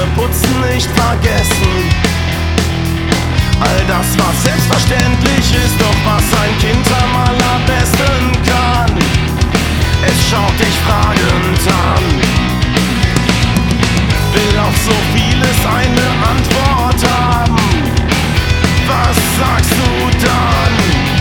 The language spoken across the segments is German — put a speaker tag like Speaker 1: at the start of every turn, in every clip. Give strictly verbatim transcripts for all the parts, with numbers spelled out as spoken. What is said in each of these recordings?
Speaker 1: Putzen nicht vergessen. All das, was selbstverständlich ist, doch was ein Kind am allerbesten kann. Es schaut dich fragend an, will auf so vieles eine Antwort haben. Was sagst du dann?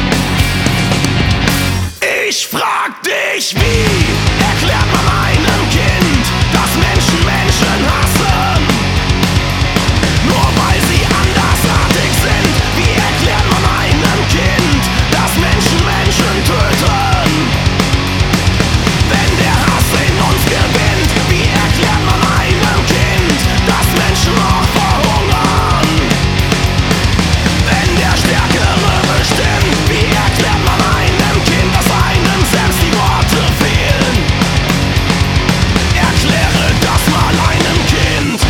Speaker 1: Ich frag dich, wie erklärt man einem Kind, dass Menschen Menschen hassen, nur weil sie andersartig sind? Wie erklärt man einem Kind, dass Menschen Menschen töten, wenn der Hass in uns gewinnt? Wie erklärt man einem Kind, dass Menschen auch verhungern, wenn der Stärkere bestimmt? Wie erklärt man einem Kind, dass einem selbst die Worte fehlen? Erkläre das mal einem Kind.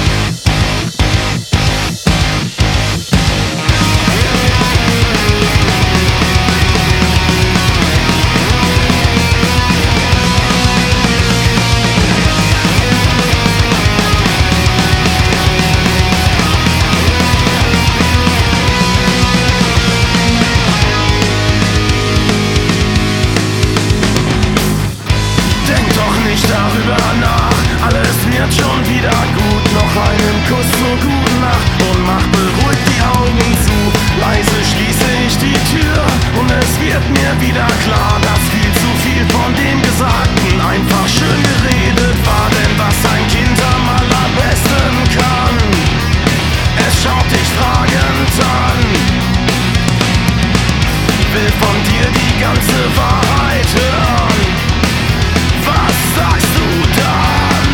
Speaker 1: Denk doch nicht darüber nach, alles wird schon wieder gut. Noch einen Kuss zur guten Nacht und mach beruhigt die Augen zu. Leise schließe ich die Tür und es wird mir wieder klar, dass viel zu viel von dem Gesagten einfach schön geredet war. Denn was ein Kind am allerbesten kann, es schaut dich fragend an, will von dir die ganze Wahrheit hören. Was sagst du dann?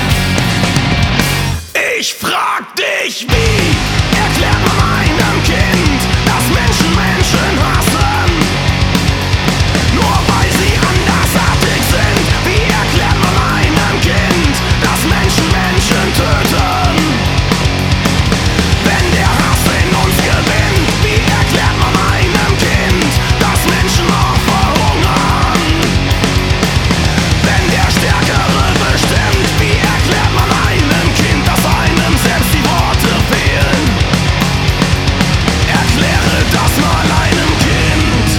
Speaker 1: Ich frag dich, wie erklärt man einem Kind, dass Menschen Menschen hassen, nur weil sie andersartig sind? Wie erklärt man einem Kind, dass Menschen Menschen töten, wenn der Hass in uns gewinnt? Wie erklärt man einem Kind, dass Menschen auch verhungern, wenn der Stärkere bestimmt? Wie erklärt man einem Kind, dass einem selbst die Worte fehlen? Erkläre das mal einem Kind.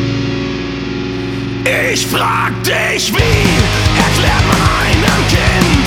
Speaker 1: Ich frag dich, wie erklärt man einem Kind,